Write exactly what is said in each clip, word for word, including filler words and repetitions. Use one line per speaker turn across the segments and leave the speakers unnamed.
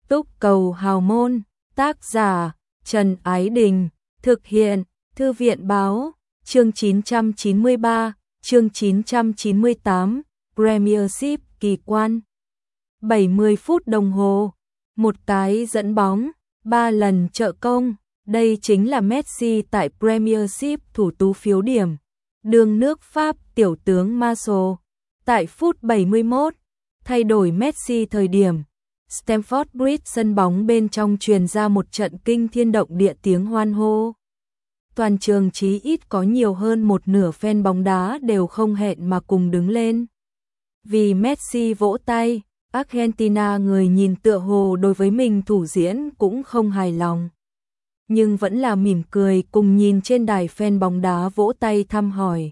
Túc cầu hào môn, tác giả Trần Ái Đình, thực hiện Thư viện Báo, chương chín trăm chín mươi ba, chương chín trăm chín mươi tám, Premiership kỳ quan. bảy mươi phút đồng hồ, một cái dẫn bóng, ba lần trợ công, đây chính là Messi tại Premiership thủ tú phiếu điểm. Đường nước Pháp tiểu tướng Martial, tại phút bảy mươi mốt, thay đổi Messi thời điểm. Stamford Bridge sân bóng bên trong truyền ra một trận kinh thiên động địa tiếng hoan hô. Toàn trường chí ít có nhiều hơn một nửa fan bóng đá đều không hẹn mà cùng đứng lên. Vì Messi vỗ tay, Argentina người nhìn tựa hồ đối với mình thủ diễn cũng không hài lòng. Nhưng vẫn là mỉm cười cùng nhìn trên đài fan bóng đá vỗ tay thăm hỏi.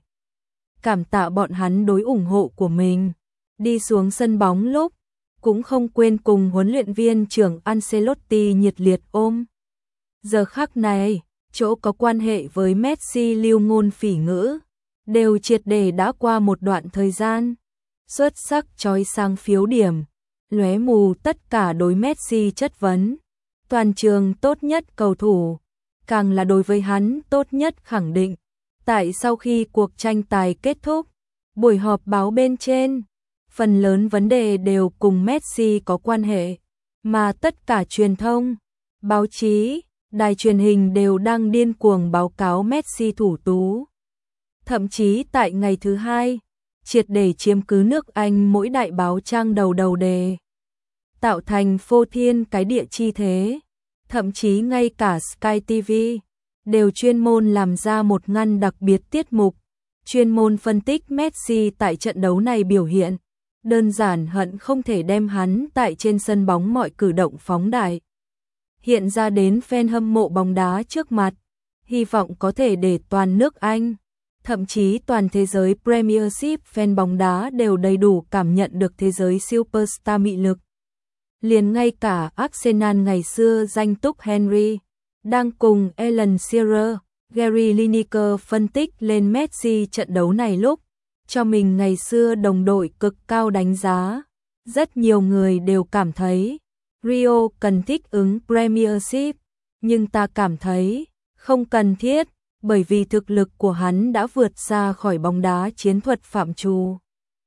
Cảm tạ bọn hắn đối ủng hộ của mình. Đi xuống sân bóng lúc, cũng không quên cùng huấn luyện viên trưởng Ancelotti nhiệt liệt ôm. Giờ khắc này, chỗ có quan hệ với Messi lưu ngôn phỉ ngữ, đều triệt để đã qua một đoạn thời gian. Xuất sắc chói sáng phiếu điểm, lóe mù tất cả đối Messi chất vấn. Toàn trường tốt nhất cầu thủ, càng là đối với hắn tốt nhất khẳng định. Tại sau khi cuộc tranh tài kết thúc, buổi họp báo bên trên, phần lớn vấn đề đều cùng Messi có quan hệ, mà tất cả truyền thông, báo chí, đài truyền hình đều đang điên cuồng báo cáo Messi thủ tú. Thậm chí tại ngày thứ hai, triệt để chiếm cứ nước Anh mỗi đại báo trang đầu đầu đề, tạo thành phô thiên cái địa chi thế. Thậm chí ngay cả Sky ti vi đều chuyên môn làm ra một ngăn đặc biệt tiết mục, chuyên môn phân tích Messi tại trận đấu này biểu hiện. Đơn giản hận không thể đem hắn tại trên sân bóng mọi cử động phóng đại, hiện ra đến fan hâm mộ bóng đá trước mặt, hy vọng có thể để toàn nước Anh, thậm chí toàn thế giới Premiership fan bóng đá đều đầy đủ cảm nhận được thế giới superstar mị lực. Liền ngay cả Arsenal ngày xưa danh túc Henry, đang cùng Alan Shearer, Gary Lineker phân tích lên Messi trận đấu này lúc, cho mình ngày xưa đồng đội cực cao đánh giá. Rất nhiều người đều cảm thấy Rio cần thích ứng Premiership, nhưng ta cảm thấy không cần thiết, bởi vì thực lực của hắn đã vượt xa khỏi bóng đá chiến thuật phạm trù.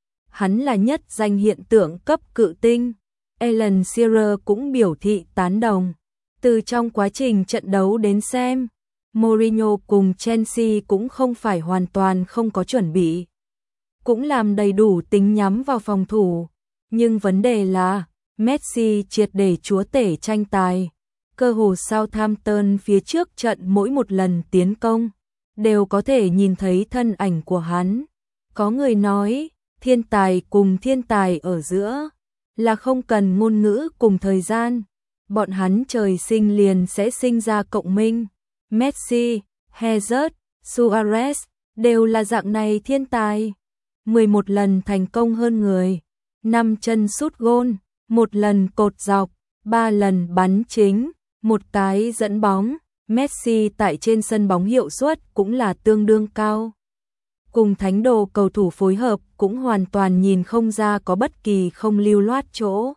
Hắn là nhất danh hiện tượng cấp cự tinh. Alan Shearer cũng biểu thị tán đồng. Từ trong quá trình trận đấu đến xem, Mourinho cùng Chelsea cũng không phải hoàn toàn không có chuẩn bị, cũng làm đầy đủ tính nhắm vào phòng thủ, nhưng vấn đề là Messi triệt để chúa tể tranh tài. Cơ hồ Southampton phía trước trận mỗi một lần tiến công đều có thể nhìn thấy thân ảnh của hắn. Có người nói, thiên tài cùng thiên tài ở giữa là không cần ngôn ngữ cùng thời gian, bọn hắn trời sinh liền sẽ sinh ra cộng minh. Messi, Hazard, Suarez đều là dạng này thiên tài. mười một lần thành công hơn người, năm chân sút gôn, một lần cột dọc, ba lần bắn chính, một cái dẫn bóng. Messi tại trên sân bóng hiệu suất cũng là tương đương cao. Cùng thánh đồ cầu thủ phối hợp cũng hoàn toàn nhìn không ra có bất kỳ không lưu loát chỗ.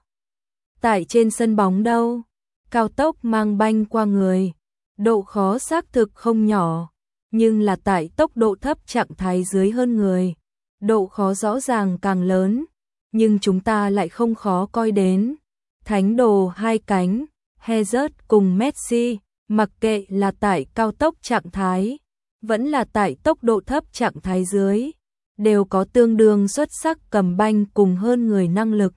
Tại trên sân bóng đâu, cao tốc mang banh qua người, độ khó xác thực không nhỏ, nhưng là tại tốc độ thấp trạng thái dưới hơn người, độ khó rõ ràng càng lớn, nhưng chúng ta lại không khó coi đến. Thánh đồ hai cánh, Hazard cùng Messi, mặc kệ là tại cao tốc trạng thái, vẫn là tại tốc độ thấp trạng thái dưới, đều có tương đương xuất sắc cầm banh cùng hơn người năng lực.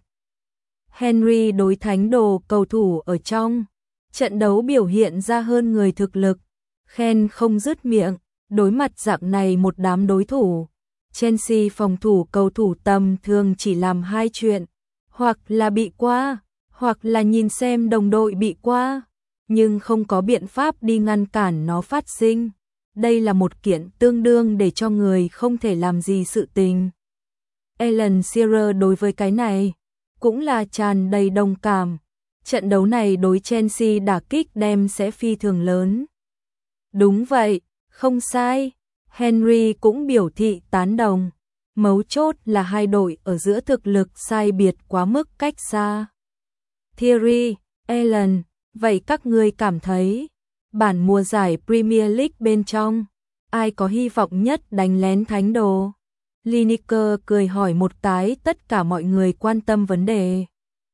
Henry đối thánh đồ cầu thủ ở trong trận đấu biểu hiện ra hơn người thực lực, khen không dứt miệng. Đối mặt dạng này một đám đối thủ, Chelsea phòng thủ cầu thủ tầm thường chỉ làm hai chuyện, hoặc là bị qua, hoặc là nhìn xem đồng đội bị qua, nhưng không có biện pháp đi ngăn cản nó phát sinh. Đây là một kiện tương đương để cho người không thể làm gì sự tình. Alan Shearer đối với cái này cũng là tràn đầy đồng cảm. Trận đấu này đối Chelsea đả kích đem sẽ phi thường lớn. Đúng vậy, không sai. Henry cũng biểu thị tán đồng. Mấu chốt là hai đội ở giữa thực lực sai biệt quá mức cách xa. Thierry, Alan, vậy các ngươi cảm thấy bản mùa giải Premier League bên trong, ai có hy vọng nhất đánh lén thánh đồ? Lineker cười hỏi một cái tất cả mọi người quan tâm vấn đề.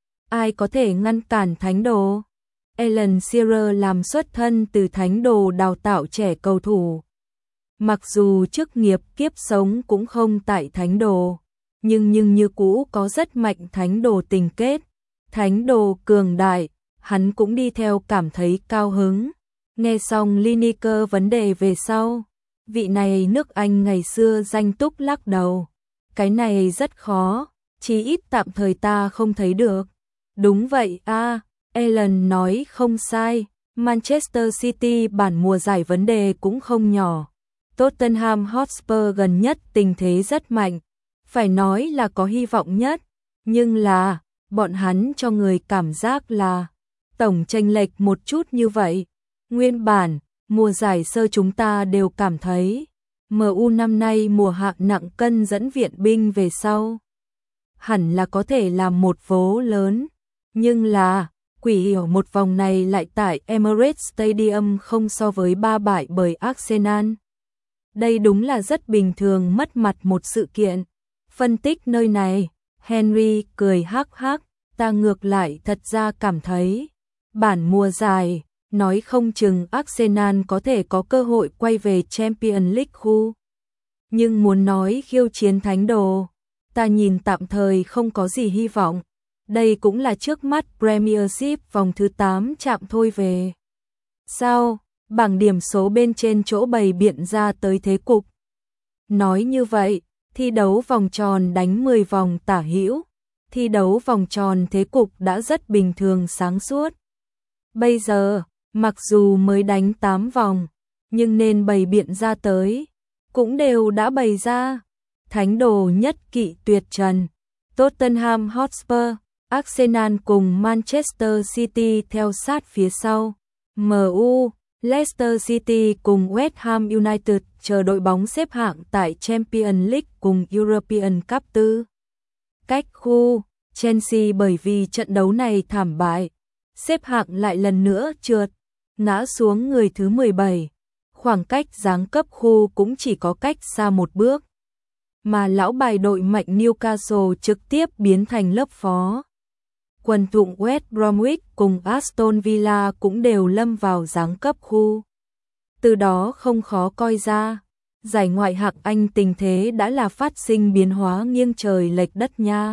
Ai có thể ngăn cản thánh đồ? Alan Shearer làm xuất thân từ thánh đồ đào tạo trẻ cầu thủ. Mặc dù chức nghiệp kiếp sống cũng không tại thánh đồ, nhưng nhưng như cũ có rất mạnh thánh đồ tình kết. Thánh đồ cường đại, hắn cũng đi theo cảm thấy cao hứng. Nghe xong Lineker vấn đề về sau, vị này nước Anh ngày xưa danh túc lắc đầu. Cái này rất khó, chí ít tạm thời ta không thấy được. Đúng vậy a, à, Alan nói không sai, Manchester City bản mùa giải vấn đề cũng không nhỏ. Tottenham Hotspur gần nhất tình thế rất mạnh, phải nói là có hy vọng nhất, nhưng là, bọn hắn cho người cảm giác là tổng chênh lệch một chút như vậy. Nguyên bản, mùa giải sơ chúng ta đều cảm thấy em u năm nay mùa hạ nặng cân dẫn viện binh về sau. Hẳn là có thể làm một vố lớn, nhưng là, quỷ hiểu một vòng này lại tại Emirates Stadium không so với ba bại bởi Arsenal. Đây đúng là rất bình thường mất mặt một sự kiện. Phân tích nơi này, Henry cười hắc hắc, ta ngược lại thật ra cảm thấy, bản mùa giải, nói không chừng Arsenal có thể có cơ hội quay về Champions League khu. Nhưng muốn nói khiêu chiến thánh đồ, ta nhìn tạm thời không có gì hy vọng. Đây cũng là trước mắt Premiership vòng thứ tám chạm thôi về. Sao, bảng điểm số bên trên chỗ bày biện ra tới thế cục. Nói như vậy, thi đấu vòng tròn đánh mười vòng tả hữu, thi đấu vòng tròn thế cục đã rất bình thường sáng suốt. Bây giờ, mặc dù mới đánh tám vòng, nhưng nên bày biện ra tới, cũng đều đã bày ra. Thánh đồ nhất kỵ tuyệt trần, Tottenham Hotspur, Arsenal cùng Manchester City theo sát phía sau. em u, Leicester City cùng West Ham United chờ đội bóng xếp hạng tại Champions League cùng European Cup tư. Cách khu, Chelsea bởi vì trận đấu này thảm bại, xếp hạng lại lần nữa trượt, ngã xuống người thứ mười bảy. Khoảng cách giáng cấp khu cũng chỉ có cách xa một bước. Mà lão bài đội mạnh Newcastle trực tiếp biến thành lớp phó. Quần thụng West Bromwich cùng Aston Villa cũng đều lâm vào giáng cấp khu. Từ đó không khó coi ra, giải ngoại hạng Anh tình thế đã là phát sinh biến hóa nghiêng trời lệch đất nha.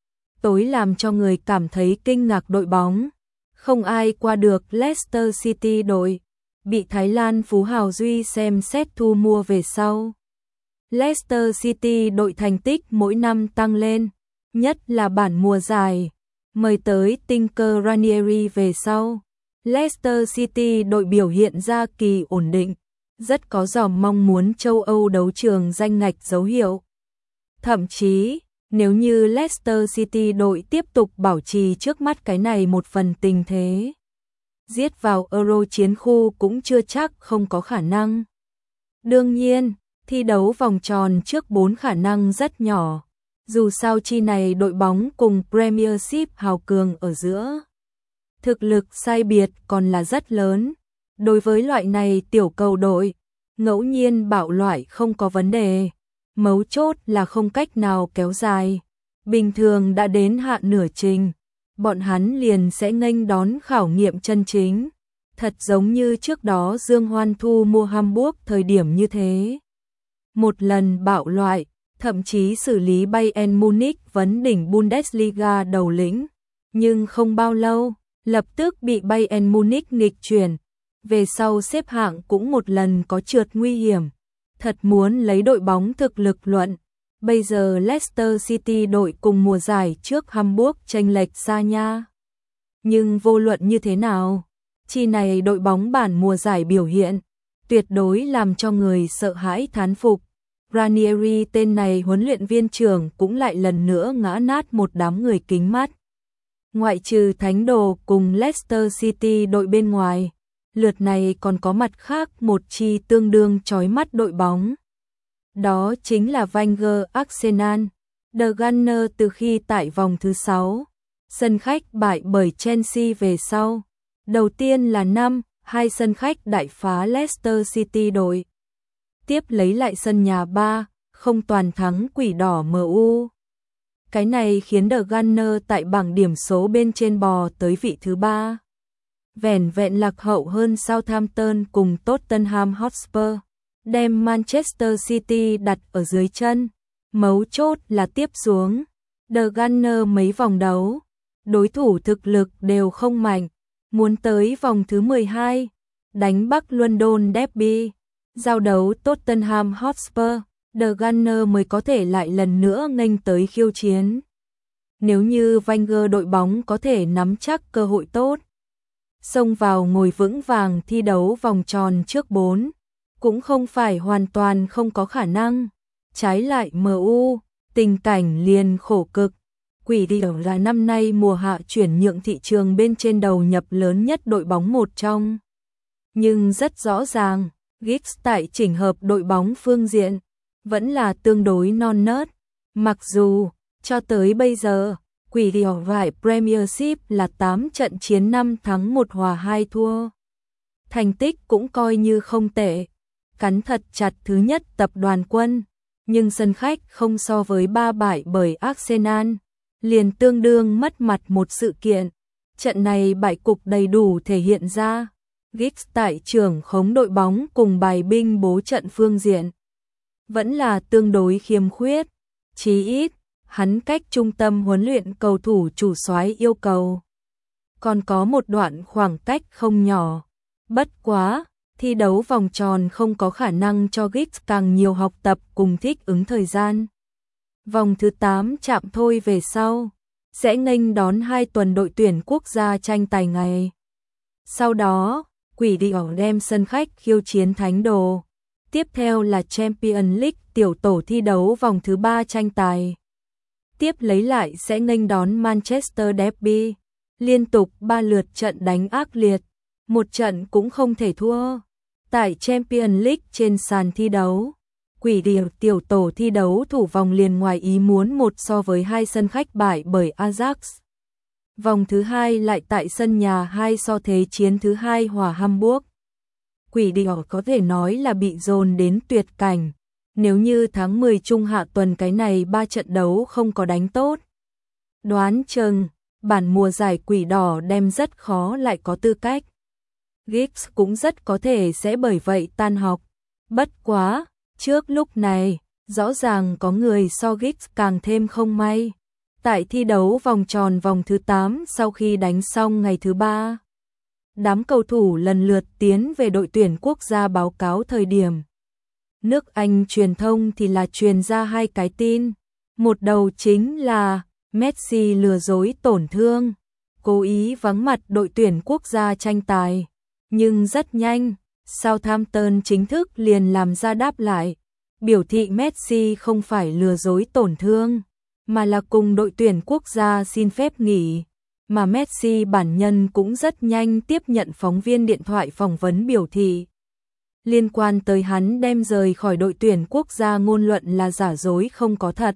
Tối làm cho người cảm thấy kinh ngạc đội bóng, không ai qua được Leicester City đội, bị Thái Lan phú hào Duy xem xét thu mua về sau. Leicester City đội thành tích mỗi năm tăng lên, nhất là bản mùa giải. Mời tới Tinker Ranieri về sau, Leicester City đội biểu hiện ra kỳ ổn định, rất có dòm mong muốn châu Âu đấu trường danh ngạch dấu hiệu. Thậm chí, nếu như Leicester City đội tiếp tục bảo trì trước mắt cái này một phần tình thế, giết vào Euro chiến khu cũng chưa chắc không có khả năng. Đương nhiên, thi đấu vòng tròn trước bốn khả năng rất nhỏ. Dù sao chi này đội bóng cùng Premiership hào cường ở giữa, thực lực sai biệt còn là rất lớn. Đối với loại này tiểu cầu đội, ngẫu nhiên bạo loại không có vấn đề, mấu chốt là không cách nào kéo dài. Bình thường đã đến hạ nửa trình, bọn hắn liền sẽ nghênh đón khảo nghiệm chân chính. Thật giống như trước đó Dương Hoan thu mua Hamburg thời điểm như thế. Một lần bạo loại, thậm chí xử lý Bayern Munich vấn đỉnh Bundesliga đầu lĩnh, nhưng không bao lâu, lập tức bị Bayern Munich nghịch chuyển, về sau xếp hạng cũng một lần có trượt nguy hiểm. Thật muốn lấy đội bóng thực lực luận, bây giờ Leicester City đội cùng mùa giải trước Hamburg chênh lệch xa nha. Nhưng vô luận như thế nào, chi này đội bóng bản mùa giải biểu hiện, tuyệt đối làm cho người sợ hãi thán phục. Ranieri tên này huấn luyện viên trưởng cũng lại lần nữa ngã nát một đám người kính mắt. Ngoại trừ Thánh Đồ cùng Leicester City đội bên ngoài, lượt này còn có mặt khác một chi tương đương chói mắt đội bóng. Đó chính là Wenger Arsenal. The Gunners từ khi tại vòng thứ sáu, sân khách bại bởi Chelsea về sau. Đầu tiên là năm hai sân khách đại phá Leicester City, đội tiếp lấy lại sân nhà ba không toàn thắng Quỷ Đỏ em u. Cái này khiến The Gunners tại bảng điểm số bên trên bò tới vị thứ ba. Vẻn vẹn lạc hậu hơn Southampton cùng Tottenham Hotspur, đem Manchester City đặt ở dưới chân. Mấu chốt là tiếp xuống The Gunners mấy vòng đấu, đối thủ thực lực đều không mạnh, muốn tới vòng thứ mười hai, đánh Bắc London Derby, giao đấu Tottenham Hotspur, The Gunners mới có thể lại lần nữa nghênh tới khiêu chiến. Nếu như Wenger đội bóng có thể nắm chắc cơ hội tốt, xông vào ngồi vững vàng thi đấu vòng tròn trước bốn, cũng không phải hoàn toàn không có khả năng. Trái lại em u, tình cảnh liền khổ cực. Quỷ Đỏ là năm nay mùa hạ chuyển nhượng thị trường bên trên đầu nhập lớn nhất đội bóng một trong. Nhưng rất rõ ràng, Giggs tại chỉnh hợp đội bóng phương diện vẫn là tương đối non nớt. Mặc dù cho tới bây giờ, Quỷ Đỏ vải Premiership là tám trận chiến năm thắng một hòa hai thua. Thành tích cũng coi như không tệ, cắn thật chặt thứ nhất tập đoàn Quân, nhưng sân khách không so với ba bại bởi Arsenal, liền tương đương mất mặt một sự kiện. Trận này bại cục đầy đủ thể hiện ra Giggs tại trưởng khống đội bóng cùng bài binh bố trận phương diện vẫn là tương đối khiêm khuyết, chí ít hắn cách trung tâm huấn luyện cầu thủ chủ soái yêu cầu còn có một đoạn khoảng cách không nhỏ. Bất quá, thi đấu vòng tròn không có khả năng cho Giggs càng nhiều học tập cùng thích ứng thời gian. Vòng thứ tám chạm thôi về sau, sẽ nghênh đón hai tuần đội tuyển quốc gia tranh tài ngày. Sau đó, Quỷ Đỏ đem sân khách khiêu chiến Thánh Đồ. Tiếp theo là Champions League tiểu tổ thi đấu vòng thứ ba tranh tài. Tiếp lấy lại sẽ nghênh đón Manchester Derby. Liên tục ba lượt trận đánh ác liệt, một trận cũng không thể thua. Tại Champions League trên sàn thi đấu, Quỷ Đỏ tiểu tổ thi đấu thủ vòng liền ngoài ý muốn một so với hai sân khách bại bởi Ajax. Vòng thứ hai lại tại sân nhà hai so thế chiến thứ hai hòa Hamburg. Quỷ Đỏ có thể nói là bị dồn đến tuyệt cảnh. Nếu như tháng mười trung hạ tuần cái này ba trận đấu không có đánh tốt, đoán chừng bản mùa giải Quỷ Đỏ đem rất khó lại có tư cách. Giggs cũng rất có thể sẽ bởi vậy tan học. Bất quá, trước lúc này, rõ ràng có người so Giggs càng thêm không may. Tại thi đấu vòng tròn vòng thứ tám sau khi đánh xong ngày thứ ba, đám cầu thủ lần lượt tiến về đội tuyển quốc gia báo cáo thời điểm. Nước Anh truyền thông thì là truyền ra hai cái tin. Một đầu chính là Messi lừa dối tổn thương, cố ý vắng mặt đội tuyển quốc gia tranh tài. Nhưng rất nhanh, Southampton chính thức liền làm ra đáp lại, biểu thị Messi không phải lừa dối tổn thương, mà là cùng đội tuyển quốc gia xin phép nghỉ. Mà Messi bản nhân cũng rất nhanh tiếp nhận phóng viên điện thoại phỏng vấn biểu thị liên quan tới hắn đem rời khỏi đội tuyển quốc gia ngôn luận là giả dối không có thật.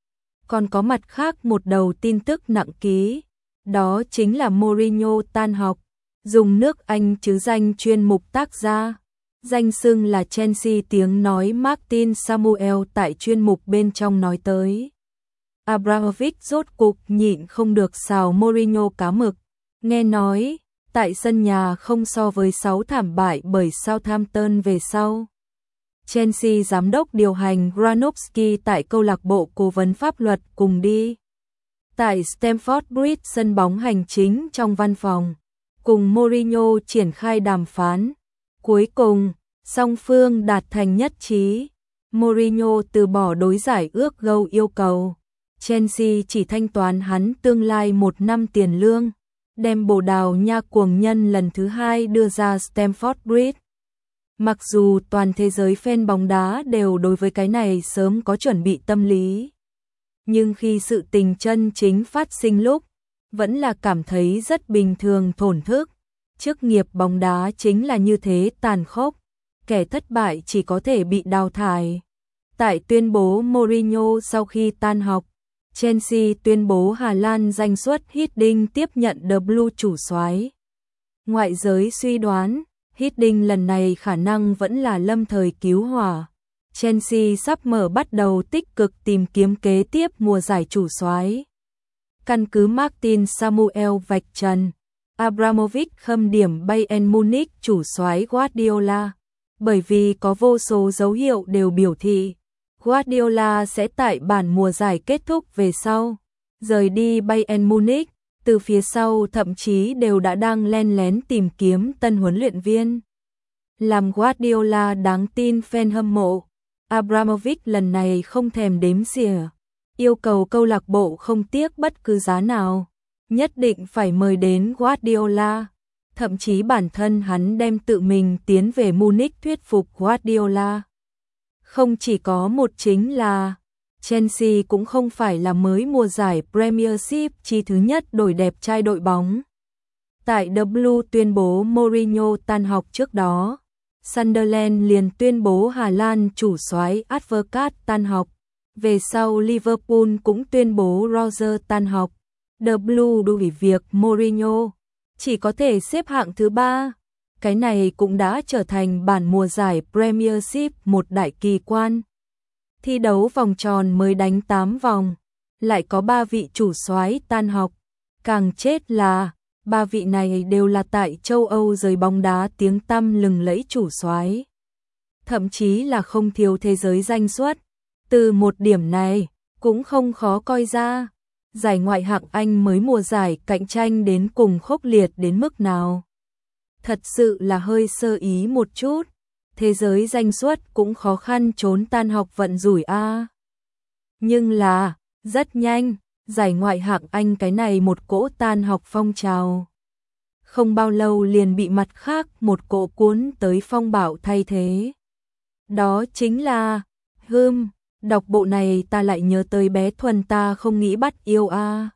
Còn có mặt khác một đầu tin tức nặng ký, đó chính là Mourinho tan học, dùng nước Anh chứ danh chuyên mục tác gia, danh xưng là Chelsea tiếng nói Martin Samuel tại chuyên mục bên trong nói tới. Abramovich rốt cục nhịn không được xào Mourinho cá mực, nghe nói, tại sân nhà không so với sáu thảm bại bởi Southampton về sau. Chelsea giám đốc điều hành Granovsky tại câu lạc bộ cố vấn pháp luật cùng đi. Tại Stamford Bridge sân bóng hành chính trong văn phòng, cùng Mourinho triển khai đàm phán. Cuối cùng, song phương đạt thành nhất trí. Mourinho từ bỏ đối giải ước gâu yêu cầu. Chelsea chỉ thanh toán hắn tương lai một năm tiền lương, đem Bồ Đào Nha cuồng nhân lần thứ hai đưa ra Stamford Bridge. Mặc dù toàn thế giới fan bóng đá đều đối với cái này sớm có chuẩn bị tâm lý, nhưng khi sự tình chân chính phát sinh lúc, vẫn là cảm thấy rất bình thường thổn thức. Chức nghiệp bóng đá chính là như thế tàn khốc, kẻ thất bại chỉ có thể bị đào thải. Tại tuyên bố Mourinho sau khi tan học, Chelsea tuyên bố Hà Lan danh xuất Hiddink tiếp nhận W chủ soái. Ngoại giới suy đoán, Hiddink lần này khả năng vẫn là lâm thời cứu hỏa. Chelsea sắp mở bắt đầu tích cực tìm kiếm kế tiếp mùa giải chủ soái. Căn cứ Martin Samuel vạch trần, Abramovich khâm điểm Bayern Munich chủ soái Guardiola, bởi vì có vô số dấu hiệu đều biểu thị Guardiola sẽ tại bản mùa giải kết thúc về sau rời đi Bayern Munich, từ phía sau thậm chí đều đã đang len lén tìm kiếm tân huấn luyện viên. Làm Guardiola đáng tin fan hâm mộ, Abramovich lần này không thèm đếm xỉa, yêu cầu câu lạc bộ không tiếc bất cứ giá nào, nhất định phải mời đến Guardiola. Thậm chí bản thân hắn đem tự mình tiến về Munich thuyết phục Guardiola. Không chỉ có một chính là Chelsea cũng không phải là mới mùa giải Premiership chi thứ nhất đổi đẹp trai đội bóng. Tại W tuyên bố Mourinho tan học trước đó, Sunderland liền tuyên bố Hà Lan chủ soái Advocat tan học. Về sau Liverpool cũng tuyên bố Roger tan học. W đối với việc Mourinho chỉ có thể xếp hạng thứ ba. Cái này cũng đã trở thành bản mùa giải Premiership một đại kỳ quan. Thi đấu vòng tròn mới đánh tám vòng, lại có ba vị chủ soái tan học. Càng chết là ba vị này đều là tại châu Âu giới bóng đá tiếng tăm lừng lẫy chủ soái, thậm chí là không thiếu thế giới danh xuất. Từ một điểm này cũng không khó coi ra giải ngoại hạng Anh mới mùa giải cạnh tranh đến cùng khốc liệt đến mức nào. Thật sự là hơi sơ ý một chút, thế giới danh xuất cũng khó khăn trốn tan học vận rủi a. Nhưng là, rất nhanh, giải ngoại hạng Anh cái này một cỗ tan học phong trào. Không bao lâu liền bị mặt khác một cỗ cuốn tới phong bạo thay thế. Đó chính là, hừm, đọc bộ này ta lại nhớ tới bé Thuần ta không nghĩ bắt yêu a.